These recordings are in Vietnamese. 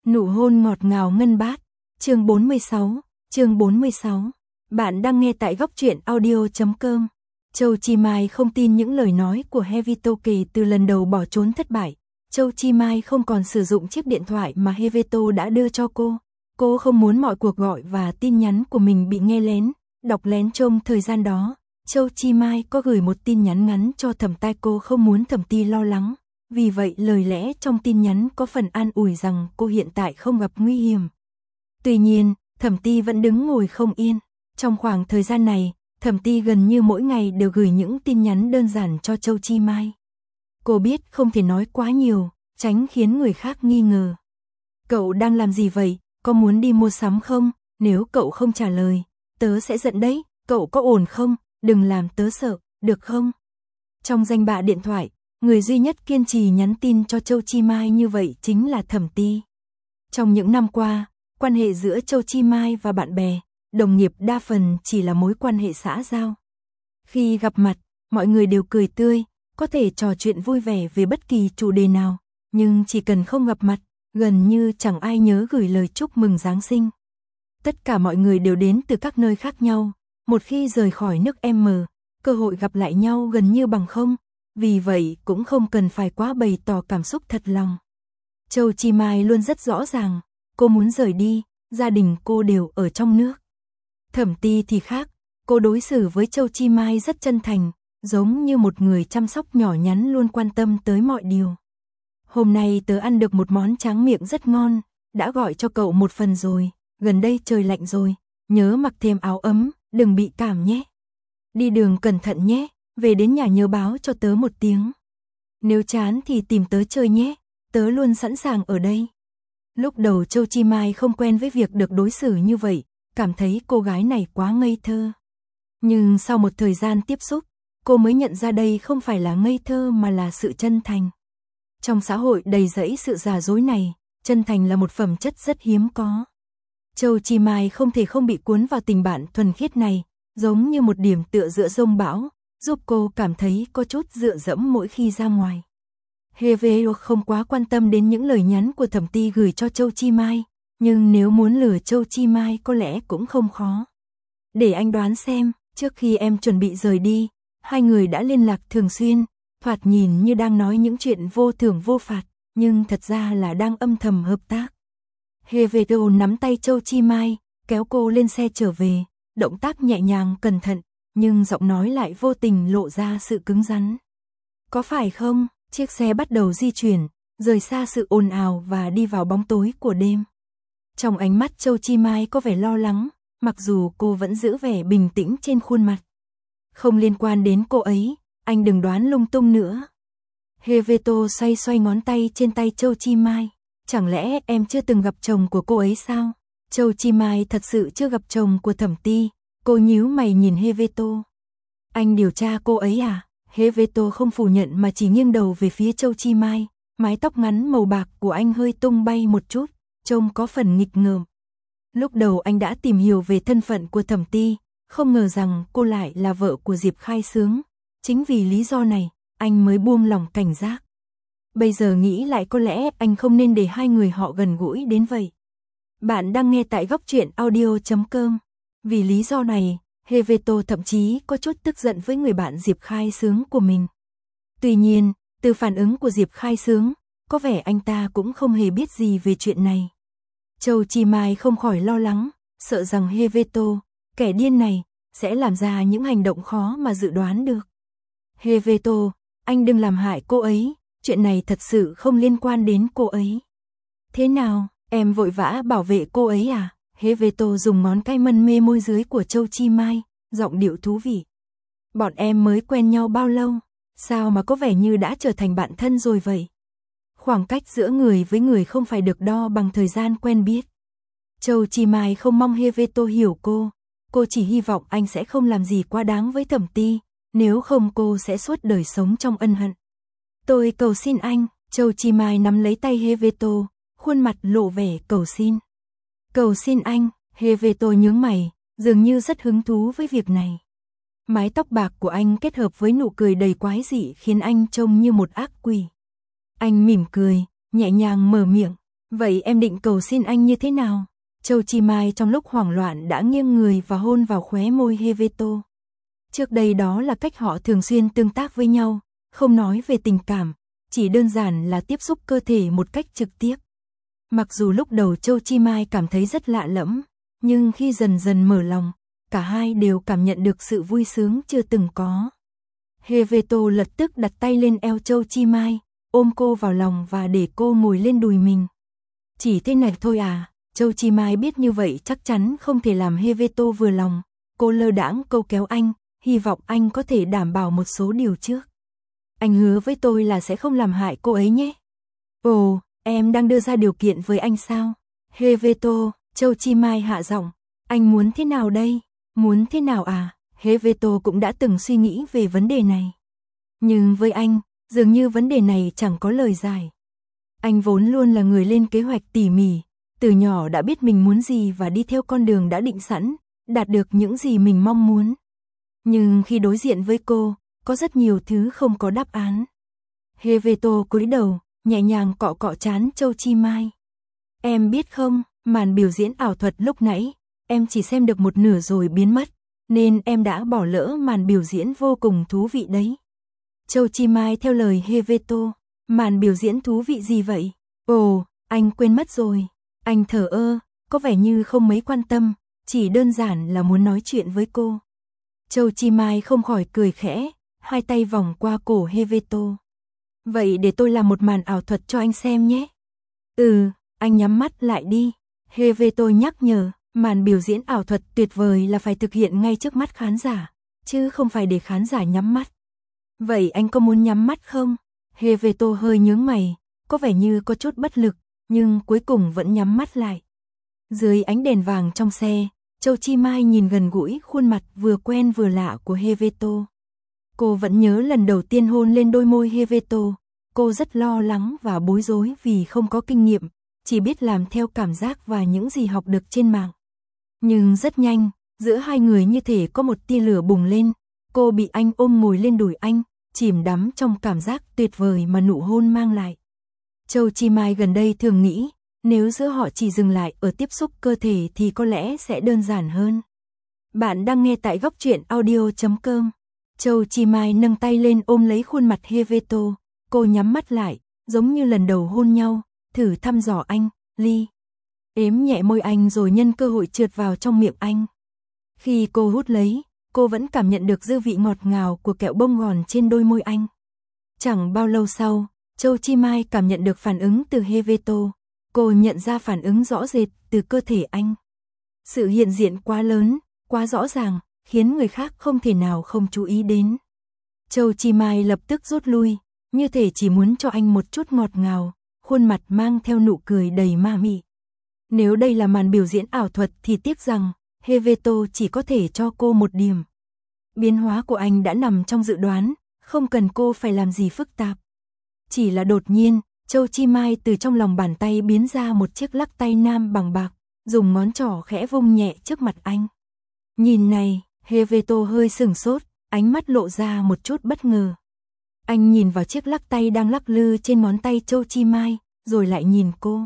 Nụ hôn ngọt ngào ngân bát. Chương 46. Bạn đang nghe tại góc truyện audio.com. Châu Chi Mai không tin những lời nói của Hevito kể từ lần đầu bỏ trốn thất bại. Châu Chi Mai không còn sử dụng chiếc điện thoại mà Hevito đã đưa cho cô. Cô không muốn mọi cuộc gọi và tin nhắn của mình bị nghe lén, đọc lén. Trong thời gian đó, Châu Chi Mai có gửi một tin nhắn ngắn cho Thẩm Tai. Cô không muốn Thẩm Ti lo lắng. Vì vậy lời lẽ trong tin nhắn có phần an ủi rằng cô hiện tại không gặp nguy hiểm. Tuy nhiên, Thẩm Ti vẫn đứng ngồi không yên. Trong khoảng thời gian này, Thẩm Ti gần như mỗi ngày đều gửi những tin nhắn đơn giản cho Châu Chi Mai. Cô biết không thể nói quá nhiều, tránh khiến người khác nghi ngờ. Cậu đang làm gì vậy? Có muốn đi mua sắm không? Nếu cậu không trả lời, tớ sẽ giận đấy. Cậu có ổn không? Đừng làm tớ sợ, được không? Trong danh bạ điện thoại, người duy nhất kiên trì nhắn tin cho Châu Chi Mai như vậy chính là Thẩm Ti. Trong những năm qua, quan hệ giữa Châu Chi Mai và bạn bè, đồng nghiệp đa phần chỉ là mối quan hệ xã giao. Khi gặp mặt, mọi người đều cười tươi, có thể trò chuyện vui vẻ về bất kỳ chủ đề nào, nhưng chỉ cần không gặp mặt, gần như chẳng ai nhớ gửi lời chúc mừng Giáng sinh. Tất cả mọi người đều đến từ các nơi khác nhau, một khi rời khỏi nước M, cơ hội gặp lại nhau gần như bằng không. Vì vậy cũng không cần phải quá bày tỏ cảm xúc thật lòng. Châu Chi Mai luôn rất rõ ràng, cô muốn rời đi, gia đình cô đều ở trong nước. Thẩm Ti thì khác, cô đối xử với Châu Chi Mai rất chân thành, giống như một người chăm sóc nhỏ nhắn luôn quan tâm tới mọi điều. Hôm nay tớ ăn được một món tráng miệng rất ngon, đã gọi cho cậu một phần rồi, gần đây trời lạnh rồi, nhớ mặc thêm áo ấm, đừng bị cảm nhé. Đi đường cẩn thận nhé. Về đến nhà nhớ báo cho tớ một tiếng. Nếu chán thì tìm tớ chơi nhé, tớ luôn sẵn sàng ở đây. Lúc đầu Châu Chi Mai không quen với việc được đối xử như vậy, cảm thấy cô gái này quá ngây thơ. Nhưng sau một thời gian tiếp xúc, cô mới nhận ra đây không phải là ngây thơ mà là sự chân thành. Trong xã hội đầy rẫy sự giả dối này, chân thành là một phẩm chất rất hiếm có. Châu Chi Mai không thể không bị cuốn vào tình bạn thuần khiết này, giống như một điểm tựa giữa dông bão, giúp cô cảm thấy có chút dựa dẫm mỗi khi ra ngoài. Hevito không quá quan tâm đến những lời nhắn của Thẩm Ti gửi cho Châu Chi Mai, nhưng nếu muốn lừa Châu Chi Mai có lẽ cũng không khó. Để anh đoán xem, trước khi em chuẩn bị rời đi, hai người đã liên lạc thường xuyên, thoạt nhìn như đang nói những chuyện vô thưởng vô phạt, nhưng thật ra là đang âm thầm hợp tác. Hevito nắm tay Châu Chi Mai, kéo cô lên xe trở về, động tác nhẹ nhàng cẩn thận, nhưng giọng nói lại vô tình lộ ra sự cứng rắn. Có phải không? Chiếc xe bắt đầu di chuyển, rời xa sự ồn ào và đi vào bóng tối của đêm. Trong ánh mắt Châu Chi Mai có vẻ lo lắng, mặc dù cô vẫn giữ vẻ bình tĩnh trên khuôn mặt. Không liên quan đến cô ấy, anh đừng đoán lung tung nữa. Hevito xoay ngón tay trên tay Châu Chi Mai. Chẳng lẽ em chưa từng gặp chồng của cô ấy sao? Châu Chi Mai thật sự chưa gặp chồng của Thẩm Ti. Cô nhíu mày nhìn Hevito. Anh điều tra cô ấy à? Hevito không phủ nhận mà chỉ nghiêng đầu về phía Châu Chi Mai. Mái tóc ngắn màu bạc của anh hơi tung bay một chút, trông có phần nghịch ngợm. Lúc đầu anh đã tìm hiểu về thân phận của Thẩm Ti, không ngờ rằng cô lại là vợ của Diệp Khai Xướng. Chính vì lý do này, anh mới buông lỏng cảnh giác. Bây giờ nghĩ lại có lẽ anh không nên để hai người họ gần gũi đến vậy. Bạn đang nghe tại góc truyện audio.com. Vì lý do này, Hevito thậm chí có chút tức giận với người bạn Diệp Khai Xướng của mình. Tuy nhiên, từ phản ứng của Diệp Khai Xướng, có vẻ anh ta cũng không hề biết gì về chuyện này. Châu Chi Mai không khỏi lo lắng, sợ rằng Hevito, kẻ điên này, sẽ làm ra những hành động khó mà dự đoán được. Hevito, anh đừng làm hại cô ấy, chuyện này thật sự không liên quan đến cô ấy. Thế nào, em vội vã bảo vệ cô ấy à? Hevito dùng ngón cái mân mê môi dưới của Châu Chi Mai, giọng điệu thú vị. Bọn em mới quen nhau bao lâu? Sao mà có vẻ như đã trở thành bạn thân rồi vậy? Khoảng cách giữa người với người không phải được đo bằng thời gian quen biết. Châu Chi Mai không mong Hevito hiểu cô chỉ hy vọng anh sẽ không làm gì quá đáng với Thẩm Ti, nếu không cô sẽ suốt đời sống trong ân hận. Tôi cầu xin anh. Châu Chi Mai nắm lấy tay Hevito, khuôn mặt lộ vẻ cầu xin. Cầu xin anh. Hevito nhướng mày, dường như rất hứng thú với việc này. Mái tóc bạc của anh kết hợp với nụ cười đầy quái dị khiến anh trông như một ác quỷ. Anh mỉm cười, nhẹ nhàng mở miệng. Vậy em định cầu xin anh như thế nào? Châu Chi Mai trong lúc hoảng loạn đã nghiêng người và hôn vào khóe môi Heveto. Trước đây đó là cách họ thường xuyên tương tác với nhau, không nói về tình cảm, chỉ đơn giản là tiếp xúc cơ thể một cách trực tiếp. Mặc dù lúc đầu Châu Chi Mai cảm thấy rất lạ lẫm, nhưng khi dần dần mở lòng, cả hai đều cảm nhận được sự vui sướng chưa từng có. Heveto lập tức đặt tay lên eo Châu Chi Mai, ôm cô vào lòng và để cô ngồi lên đùi mình. Chỉ thế này thôi à? Châu Chi Mai biết như vậy chắc chắn không thể làm Heveto vừa lòng. Cô lơ đãng câu kéo anh, hy vọng anh có thể đảm bảo một số điều trước. Anh hứa với tôi là sẽ không làm hại cô ấy nhé. Ồ, em đang đưa ra điều kiện với anh sao? Heveto, Châu Chi Mai hạ giọng. Anh muốn thế nào đây? Muốn thế nào à? Heveto cũng đã từng suy nghĩ về vấn đề này. Nhưng với anh, dường như vấn đề này chẳng có lời giải. Anh vốn luôn là người lên kế hoạch tỉ mỉ, từ nhỏ đã biết mình muốn gì và đi theo con đường đã định sẵn, đạt được những gì mình mong muốn. Nhưng khi đối diện với cô, có rất nhiều thứ không có đáp án. Heveto cúi đầu, nhẹ nhàng cọ cọ trán Châu Chi Mai. Em biết không, màn biểu diễn ảo thuật lúc nãy, em chỉ xem được một nửa rồi biến mất, nên em đã bỏ lỡ màn biểu diễn vô cùng thú vị đấy. Châu Chi Mai theo lời Heveto, màn biểu diễn thú vị gì vậy? Ồ, anh quên mất rồi. Anh thờ ơ, có vẻ như không mấy quan tâm, chỉ đơn giản là muốn nói chuyện với cô. Châu Chi Mai không khỏi cười khẽ, hai tay vòng qua cổ Heveto. Vậy để tôi làm một màn ảo thuật cho anh xem nhé. Anh nhắm mắt lại đi. Heveto nhắc nhở, màn biểu diễn ảo thuật tuyệt vời là phải thực hiện ngay trước mắt khán giả, chứ không phải để khán giả nhắm mắt. Vậy anh có muốn nhắm mắt không? Heveto hơi nhướng mày, có vẻ như có chút bất lực, nhưng cuối cùng vẫn nhắm mắt lại. Dưới ánh đèn vàng trong xe, Châu Chi Mai nhìn gần gũi khuôn mặt vừa quen vừa lạ của Heveto. Cô vẫn nhớ lần đầu tiên hôn lên đôi môi Heveto, cô rất lo lắng và bối rối vì không có kinh nghiệm, chỉ biết làm theo cảm giác và những gì học được trên mạng. Nhưng rất nhanh, giữa hai người như thể có một tia lửa bùng lên, cô bị anh ôm ngồi lên đùi anh, chìm đắm trong cảm giác tuyệt vời mà nụ hôn mang lại. Châu Chi Mai gần đây thường nghĩ, nếu giữa họ chỉ dừng lại ở tiếp xúc cơ thể thì có lẽ sẽ đơn giản hơn. Bạn đang nghe tại góc truyện audio.com. Châu Chi Mai nâng tay lên ôm lấy khuôn mặt Heveto, cô nhắm mắt lại, giống như lần đầu hôn nhau, thử thăm dò anh, ếm nhẹ môi anh rồi nhân cơ hội trượt vào trong miệng anh. Khi cô hút lấy, cô vẫn cảm nhận được dư vị ngọt ngào của kẹo bông gòn trên đôi môi anh. Chẳng bao lâu sau, Châu Chi Mai cảm nhận được phản ứng từ Heveto, cô nhận ra phản ứng rõ rệt từ cơ thể anh. Sự hiện diện quá lớn, quá rõ ràng, khiến người khác không thể nào không chú ý đến. Châu Chi Mai lập tức rút lui, như thể chỉ muốn cho anh một chút ngọt ngào, khuôn mặt mang theo nụ cười đầy ma mị. Nếu đây là màn biểu diễn ảo thuật thì tiếc rằng, Heveto chỉ có thể cho cô một điểm. Biến hóa của anh đã nằm trong dự đoán, không cần cô phải làm gì phức tạp. Chỉ là đột nhiên, Châu Chi Mai từ trong lòng bàn tay biến ra một chiếc lắc tay nam bằng bạc, dùng ngón trỏ khẽ vung nhẹ trước mặt anh. Nhìn này, Heveto hơi sửng sốt, ánh mắt lộ ra một chút bất ngờ. Anh nhìn vào chiếc lắc tay đang lắc lư trên ngón tay Châu Chi Mai, rồi lại nhìn cô.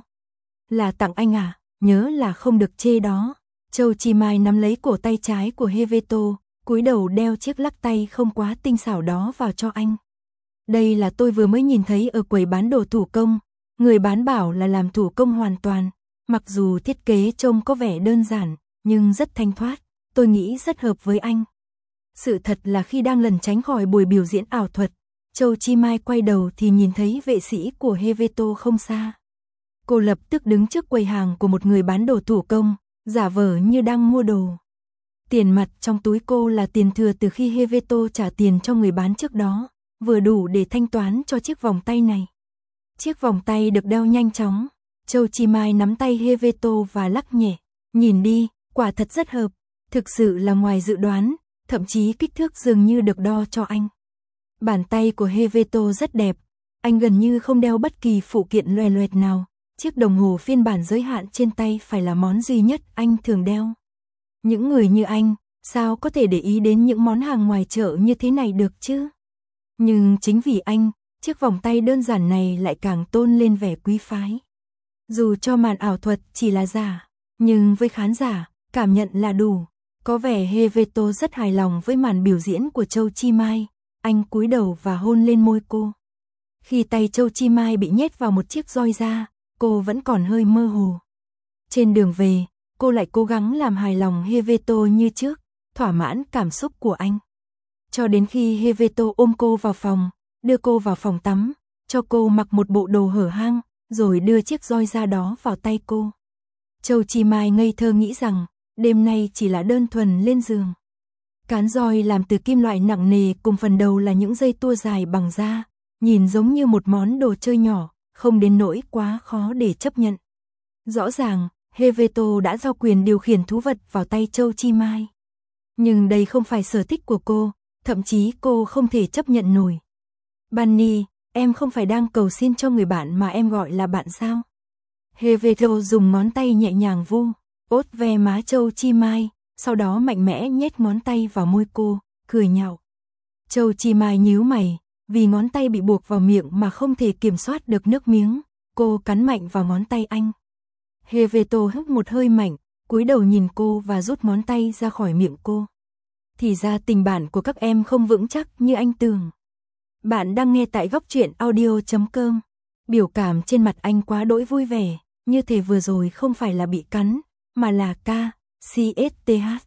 Là tặng anh à, nhớ là không được chê đó. Châu Chi Mai nắm lấy cổ tay trái của Heveto, cúi đầu đeo chiếc lắc tay không quá tinh xảo đó vào cho anh. Đây là tôi vừa mới nhìn thấy ở quầy bán đồ thủ công, người bán bảo là làm thủ công hoàn toàn, mặc dù thiết kế trông có vẻ đơn giản, nhưng rất thanh thoát, tôi nghĩ rất hợp với anh. Sự thật là khi đang lẩn tránh khỏi buổi biểu diễn ảo thuật, Châu Chi Mai quay đầu thì nhìn thấy vệ sĩ của Heveto không xa. Cô lập tức đứng trước quầy hàng của một người bán đồ thủ công, giả vờ như đang mua đồ. Tiền mặt trong túi cô là tiền thừa từ khi Heveto trả tiền cho người bán trước đó, vừa đủ để thanh toán cho chiếc vòng tay này. Chiếc vòng tay được đeo nhanh chóng, Châu Chi Mai nắm tay Heveto và lắc nhẹ. Nhìn đi, quả thật rất hợp, thực sự là ngoài dự đoán, thậm chí kích thước dường như được đo cho anh. Bàn tay của Heveto rất đẹp, anh gần như không đeo bất kỳ phụ kiện loè loẹt nào. Chiếc đồng hồ phiên bản giới hạn trên tay phải là món duy nhất anh thường đeo. Những người như anh, sao có thể để ý đến những món hàng ngoài chợ như thế này được chứ? Nhưng chính vì anh, chiếc vòng tay đơn giản này lại càng tôn lên vẻ quý phái. Dù cho màn ảo thuật chỉ là giả, nhưng với khán giả, cảm nhận là đủ. Có vẻ Heveto rất hài lòng với màn biểu diễn của Châu Chi Mai, anh cúi đầu và hôn lên môi cô. Khi tay Châu Chi Mai bị nhét vào một chiếc roi da, cô vẫn còn hơi mơ hồ. Trên đường về, cô lại cố gắng làm hài lòng Heveto như trước, thỏa mãn cảm xúc của anh. Cho đến khi Heveto ôm cô vào phòng, đưa cô vào phòng tắm, cho cô mặc một bộ đồ hở hang, rồi đưa chiếc roi da đó vào tay cô. Châu Chi Mai ngây thơ nghĩ rằng, đêm nay chỉ là đơn thuần lên giường. Cán roi làm từ kim loại nặng nề cùng phần đầu là những dây tua dài bằng da, nhìn giống như một món đồ chơi nhỏ, không đến nỗi quá khó để chấp nhận. Rõ ràng, Heveto đã giao quyền điều khiển thú vật vào tay Châu Chi Mai. Nhưng đây không phải sở thích của cô, thậm chí cô không thể chấp nhận nổi. Bunny, em không phải đang cầu xin cho người bạn mà em gọi là bạn sao? Heveto dùng ngón tay nhẹ nhàng vu, ốt ve má Châu Chi Mai, sau đó mạnh mẽ nhét ngón tay vào môi cô, cười nhạo. Châu Chi Mai nhíu mày, vì ngón tay bị buộc vào miệng mà không thể kiểm soát được nước miếng, cô cắn mạnh vào ngón tay anh. Heveto hít một hơi mạnh, cúi đầu nhìn cô và rút ngón tay ra khỏi miệng cô. Thì ra tình bạn của các em không vững chắc như anh tưởng. Bạn đang nghe tại góc truyện audio.com. Biểu cảm trên mặt anh quá đỗi vui vẻ, như thể vừa rồi không phải là bị cắn, mà là CSTH.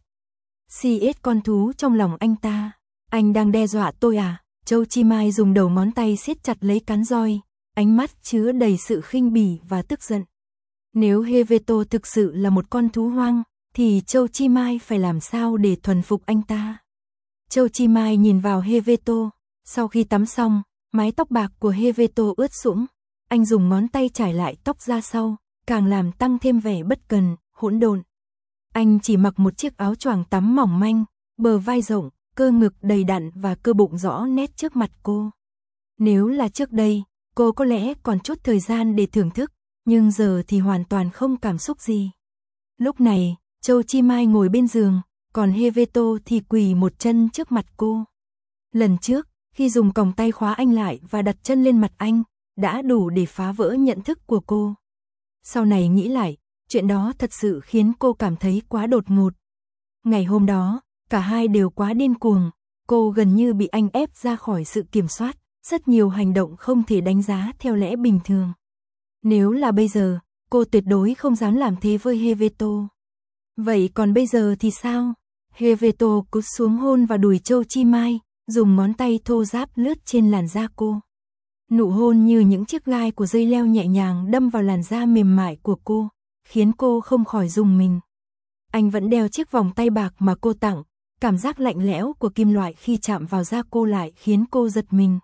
CS con thú trong lòng anh ta. Anh đang đe dọa tôi à? Châu Chi Mai dùng đầu ngón tay siết chặt lấy cán roi, ánh mắt chứa đầy sự khinh bỉ và tức giận. Nếu Heveto thực sự là một con thú hoang, thì Châu Chi Mai phải làm sao để thuần phục anh ta? Châu Chi Mai nhìn vào Heveto, sau khi tắm xong, mái tóc bạc của Heveto ướt sũng, anh dùng ngón tay trải lại tóc ra sau, càng làm tăng thêm vẻ bất cần, hỗn độn. Anh chỉ mặc một chiếc áo choàng tắm mỏng manh, bờ vai rộng, cơ ngực đầy đặn và cơ bụng rõ nét trước mặt cô. Nếu là trước đây, cô có lẽ còn chút thời gian để thưởng thức, nhưng giờ thì hoàn toàn không cảm xúc gì. Lúc này, Châu Chi Mai ngồi bên giường, còn Heveto thì quỳ một chân trước mặt cô. Lần trước, khi dùng còng tay khóa anh lại và đặt chân lên mặt anh, đã đủ để phá vỡ nhận thức của cô. Sau này nghĩ lại, chuyện đó thật sự khiến cô cảm thấy quá đột ngột. Ngày hôm đó, cả hai đều quá điên cuồng, cô gần như bị anh ép ra khỏi sự kiểm soát, rất nhiều hành động không thể đánh giá theo lẽ bình thường. Nếu là bây giờ, cô tuyệt đối không dám làm thế với Heveto. Vậy còn bây giờ thì sao? Heveto cúi xuống hôn vào đùi Châu Chi Mai, dùng ngón tay thô ráp lướt trên làn da cô. Nụ hôn như những chiếc gai của dây leo nhẹ nhàng đâm vào làn da mềm mại của cô, khiến cô không khỏi rùng mình. Anh vẫn đeo chiếc vòng tay bạc mà cô tặng, cảm giác lạnh lẽo của kim loại khi chạm vào da cô lại khiến cô giật mình.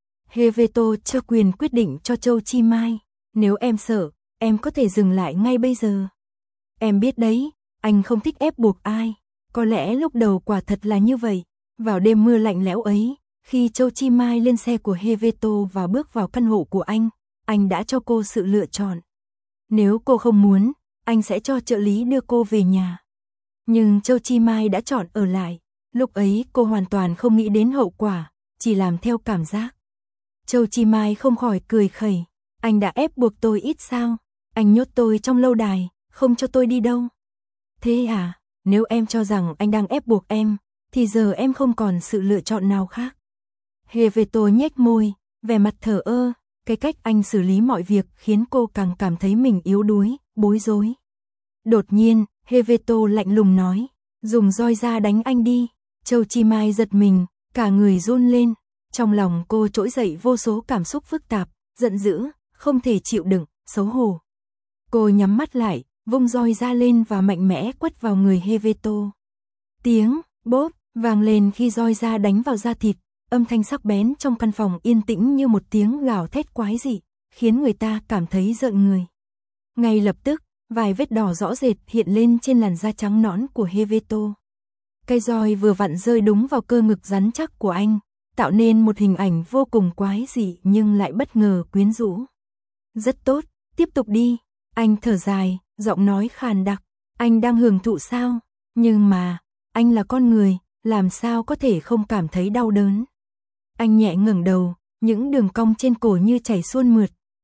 Heveto cho quyền quyết định cho Châu Chi Mai, nếu em sợ, em có thể dừng lại ngay bây giờ. Em biết đấy, anh không thích ép buộc ai, có lẽ lúc đầu quả thật là như vậy. Vào đêm mưa lạnh lẽo ấy, khi Châu Chi Mai lên xe của Heveto và bước vào căn hộ của anh đã cho cô sự lựa chọn. Nếu cô không muốn, anh sẽ cho trợ lý đưa cô về nhà. Nhưng Châu Chi Mai đã chọn ở lại, lúc ấy cô hoàn toàn không nghĩ đến hậu quả, chỉ làm theo cảm giác. Châu Chi Mai không khỏi cười khẩy, anh đã ép buộc tôi ít sao, anh nhốt tôi trong lâu đài, không cho tôi đi đâu. Thế à, nếu em cho rằng anh đang ép buộc em, thì giờ em không còn sự lựa chọn nào khác. Heveto nhếch môi, vẻ mặt thờ ơ, cái cách anh xử lý mọi việc khiến cô càng cảm thấy mình yếu đuối, bối rối. Đột nhiên, Heveto lạnh lùng nói, dùng roi da đánh anh đi. Châu Chi Mai giật mình, cả người run lên, trong lòng cô trỗi dậy vô số cảm xúc phức tạp, giận dữ, không thể chịu đựng, xấu hổ. Cô nhắm mắt lại, vung roi da lên và mạnh mẽ quất vào người Heveto. Tiếng bốp vang lên khi roi da đánh vào da thịt, âm thanh sắc bén trong căn phòng yên tĩnh như một tiếng gào thét quái dị, khiến người ta cảm thấy rợn người. Ngay lập tức, vài vết đỏ rõ rệt hiện lên trên làn da trắng nõn của Heveto. Cây roi vừa vặn rơi đúng vào cơ ngực rắn chắc của anh, tạo nên một hình ảnh vô cùng quái dị nhưng lại bất ngờ quyến rũ. Rất tốt, tiếp tục đi. Anh thở dài, giọng nói khàn đặc. Anh đang hưởng thụ sao? Nhưng mà, anh là con người, làm sao có thể không cảm thấy đau đớn? Anh nhẹ ngẩng đầu, những đường cong trên cổ như chảy xuôn mượt,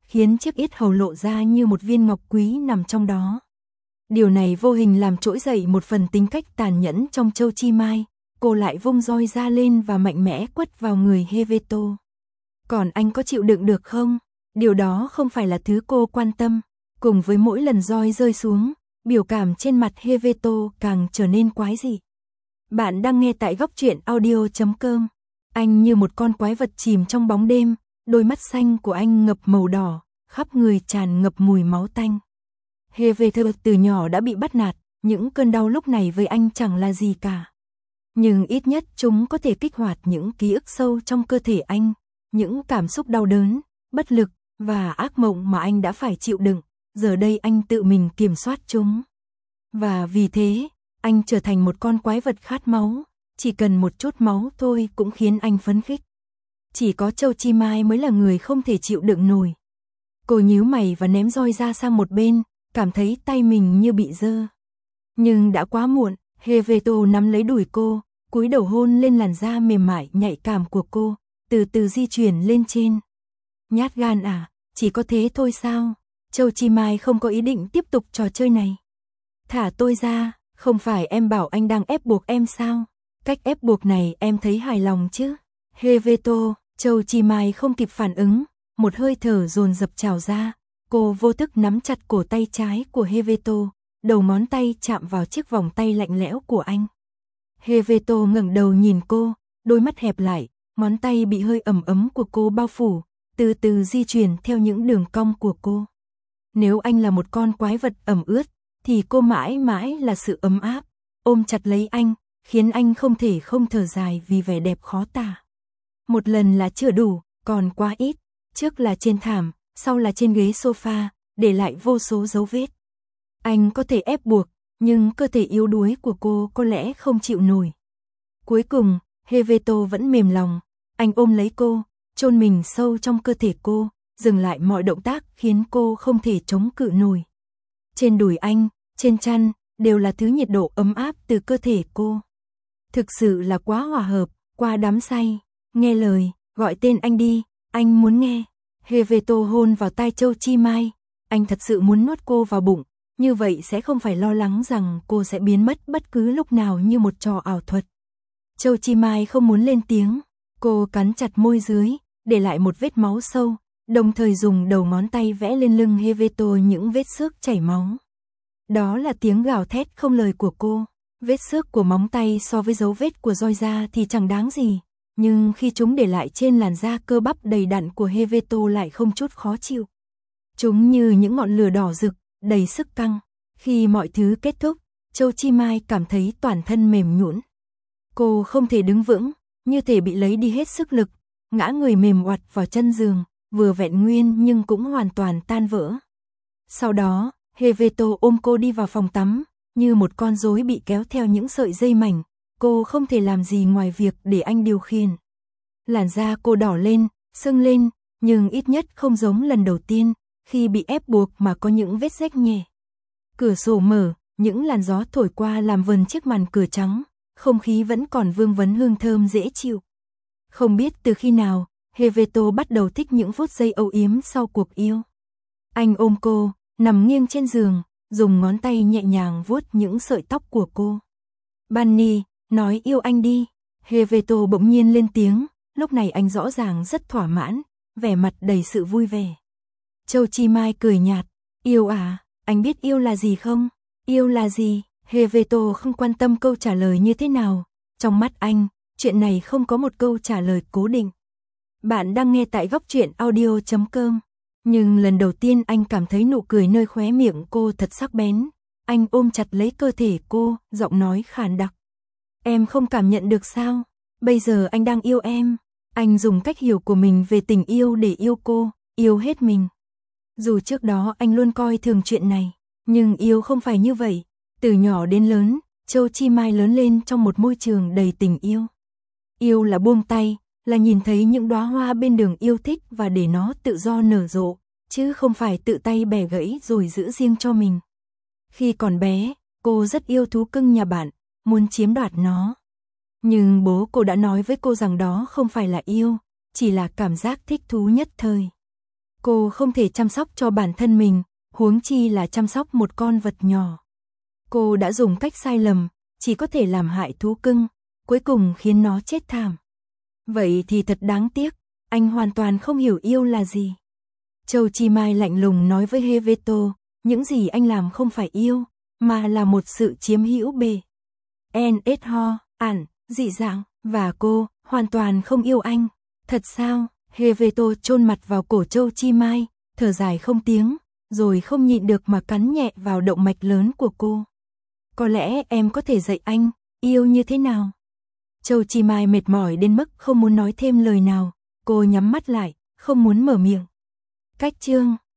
khiến chiếc yết hầu lộ ra như một viên ngọc quý nằm trong đó. Điều này vô hình làm trỗi dậy một phần tính cách tàn nhẫn trong Châu Chi Mai, cô lại vung roi ra lên và mạnh mẽ quất vào người Helveto. Còn anh có chịu đựng được không? Điều đó không phải là thứ cô quan tâm. Cùng với mỗi lần roi rơi xuống, biểu cảm trên mặt Helveto càng trở nên quái dị. Bạn đang nghe tại góc truyện audio.com. Anh như một con quái vật chìm trong bóng đêm, đôi mắt xanh của anh ngập màu đỏ, khắp người tràn ngập mùi máu tanh. Helveto từ nhỏ đã bị bắt nạt, những cơn đau lúc này với anh chẳng là gì cả. Nhưng ít nhất chúng có thể kích hoạt những ký ức sâu trong cơ thể anh, những cảm xúc đau đớn, bất lực và ác mộng mà anh đã phải chịu đựng, giờ đây anh tự mình kiểm soát chúng. Và vì thế, anh trở thành một con quái vật khát máu, chỉ cần một chút máu thôi cũng khiến anh phấn khích. Chỉ có Châu Chi Mai mới là người không thể chịu đựng nổi. Cô nhíu mày và ném roi ra sang một bên, cảm thấy tay mình như bị dơ. Nhưng đã quá muộn, Helveto nắm lấy đùi cô, cúi đầu hôn lên làn da mềm mại nhạy cảm của cô, từ từ di chuyển lên trên. Nhát gan à, chỉ có thế thôi sao? Châu Chi Mai không có ý định tiếp tục trò chơi này. Thả tôi ra, không phải em bảo anh đang ép buộc em sao? Cách ép buộc này em thấy hài lòng chứ? Helveto, Châu Chi Mai không kịp phản ứng, một hơi thở dồn dập trào ra, cô vô thức nắm chặt cổ tay trái của Helveto, đầu ngón tay chạm vào chiếc vòng tay lạnh lẽo của anh. Helveto ngẩng đầu nhìn cô, đôi mắt hẹp lại, ngón tay bị hơi ẩm ấm của cô bao phủ, từ từ di chuyển theo những đường cong của cô. Nếu anh là một con quái vật ẩm ướt, thì cô mãi mãi là sự ấm áp, ôm chặt lấy anh, khiến anh không thể không thở dài vì vẻ đẹp khó tả. Một lần là chưa đủ, còn quá ít, trước là trên thảm, sau là trên ghế sofa, để lại vô số dấu vết. Anh có thể ép buộc, nhưng cơ thể yếu đuối của cô có lẽ không chịu nổi. Cuối cùng, Helveto vẫn mềm lòng, anh ôm lấy cô, chôn mình sâu trong cơ thể cô, dừng lại mọi động tác khiến cô không thể chống cự nổi. Trên đùi anh, trên chăn, đều là thứ nhiệt độ ấm áp từ cơ thể cô. Thực sự là quá hòa hợp, quá đắm say. Nghe lời, gọi tên anh đi, anh muốn nghe. Helveto hôn vào tai Châu Chi Mai, anh thật sự muốn nuốt cô vào bụng, như vậy sẽ không phải lo lắng rằng cô sẽ biến mất bất cứ lúc nào như một trò ảo thuật. Châu Chi Mai không muốn lên tiếng, cô cắn chặt môi dưới, để lại một vết máu sâu, đồng thời dùng đầu ngón tay vẽ lên lưng Helveto những vết xước chảy máu. Đó là tiếng gào thét không lời của cô. Vết xước của móng tay so với dấu vết của roi da thì chẳng đáng gì, nhưng khi chúng để lại trên làn da cơ bắp đầy đặn của Helveto lại không chút khó chịu. Chúng như những ngọn lửa đỏ rực, đầy sức căng. Khi mọi thứ kết thúc, Châu Chi Mai cảm thấy toàn thân mềm nhũn. Cô không thể đứng vững, như thể bị lấy đi hết sức lực, ngã người mềm oặt vào chân giường, vừa vẹn nguyên nhưng cũng hoàn toàn tan vỡ. Sau đó, Helveto ôm cô đi vào phòng tắm, như một con rối bị kéo theo những sợi dây mảnh, cô không thể làm gì ngoài việc để anh điều khiển. Làn da cô đỏ lên, sưng lên, nhưng ít nhất không giống lần đầu tiên, khi bị ép buộc mà có những vết rách nhẹ. Cửa sổ mở, những làn gió thổi qua làm vần chiếc màn cửa trắng, không khí vẫn còn vương vấn hương thơm dễ chịu. Không biết từ khi nào, Helveto bắt đầu thích những phút giây âu yếm sau cuộc yêu. Anh ôm cô, nằm nghiêng trên giường, dùng ngón tay nhẹ nhàng vuốt những sợi tóc của cô. Bunny, nói yêu anh đi. Helveto bỗng nhiên lên tiếng, lúc này anh rõ ràng rất thỏa mãn, vẻ mặt đầy sự vui vẻ. Châu Chi Mai cười nhạt, yêu à, anh biết yêu là gì không? Yêu là gì? Helveto không quan tâm câu trả lời như thế nào. Trong mắt anh, chuyện này không có một câu trả lời cố định. Bạn đang nghe tại góc truyện audio.com. Nhưng lần đầu tiên anh cảm thấy nụ cười nơi khóe miệng cô thật sắc bén. Anh ôm chặt lấy cơ thể cô, giọng nói khàn đặc. Em không cảm nhận được sao? Bây giờ anh đang yêu em. Anh dùng cách hiểu của mình về tình yêu để yêu cô, yêu hết mình. Dù trước đó anh luôn coi thường chuyện này, nhưng yêu không phải như vậy. Từ nhỏ đến lớn, Châu Chi Mai lớn lên trong một môi trường đầy tình yêu. Yêu là buông tay, là nhìn thấy những đóa hoa bên đường yêu thích và để nó tự do nở rộ, chứ không phải tự tay bẻ gãy rồi giữ riêng cho mình. Khi còn bé, cô rất yêu thú cưng nhà bạn, muốn chiếm đoạt nó. Nhưng bố cô đã nói với cô rằng đó không phải là yêu, chỉ là cảm giác thích thú nhất thời. Cô không thể chăm sóc cho bản thân mình, huống chi là chăm sóc một con vật nhỏ. Cô đã dùng cách sai lầm, chỉ có thể làm hại thú cưng, cuối cùng khiến nó chết thảm. Vậy thì thật đáng tiếc, anh hoàn toàn không hiểu yêu là gì. Châu Chi Mai lạnh lùng nói với Heveto, những gì anh làm không phải yêu, mà là một sự chiếm hữu bề. NSH, ản, dị dạng, và cô, hoàn toàn không yêu anh. Thật sao? Heveto chôn mặt vào cổ Châu Chi Mai, thở dài không tiếng, rồi không nhịn được mà cắn nhẹ vào động mạch lớn của cô. Có lẽ em có thể dạy anh, yêu như thế nào? Châu Chi Mai mệt mỏi đến mức không muốn nói thêm lời nào, cô nhắm mắt lại, không muốn mở miệng. Cách chương